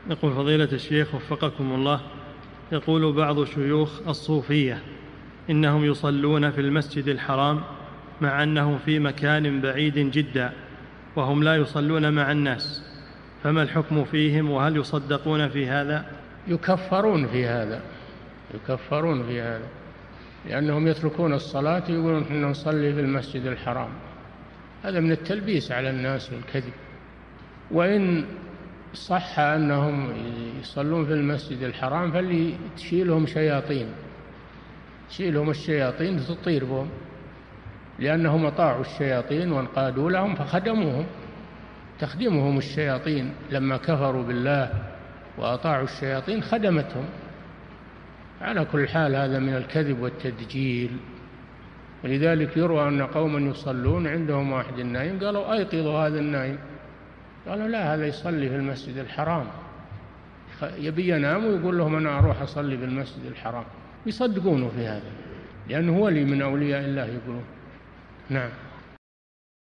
يقول فضيلة الشيخ وفقكم الله، يقول بعض شيوخ الصوفية إنهم يصلون في المسجد الحرام مع أنهم في مكان بعيد جدا وهم لا يصلون مع الناس، فما الحكم فيهم وهل يصدقون في هذا؟ يكفرون في هذا لأنهم يتركون الصلاة ويقولون إحنا نصلي في المسجد الحرام. هذا من التلبيس على الناس والكذب. وإن صح أنهم يصلون في المسجد الحرام فليشيلهم الشياطين تطير بهم، لأنهم أطاعوا الشياطين وانقادوا لهم فخدموهم، تخدمهم الشياطين لما كفروا بالله وأطاعوا الشياطين خدمتهم. على كل حال هذا من الكذب والتدجيل. ولذلك يروى أن قوما يصلون عندهم واحد نائم، قالوا أيقظوا هذا النائم، قالوا لا هذا يصلي في المسجد الحرام، يبي ينام ويقول لهم أنا أروح أصلي في المسجد الحرام، يصدقونه في هذا لأنه ولي من أولياء الله يقولون. نعم.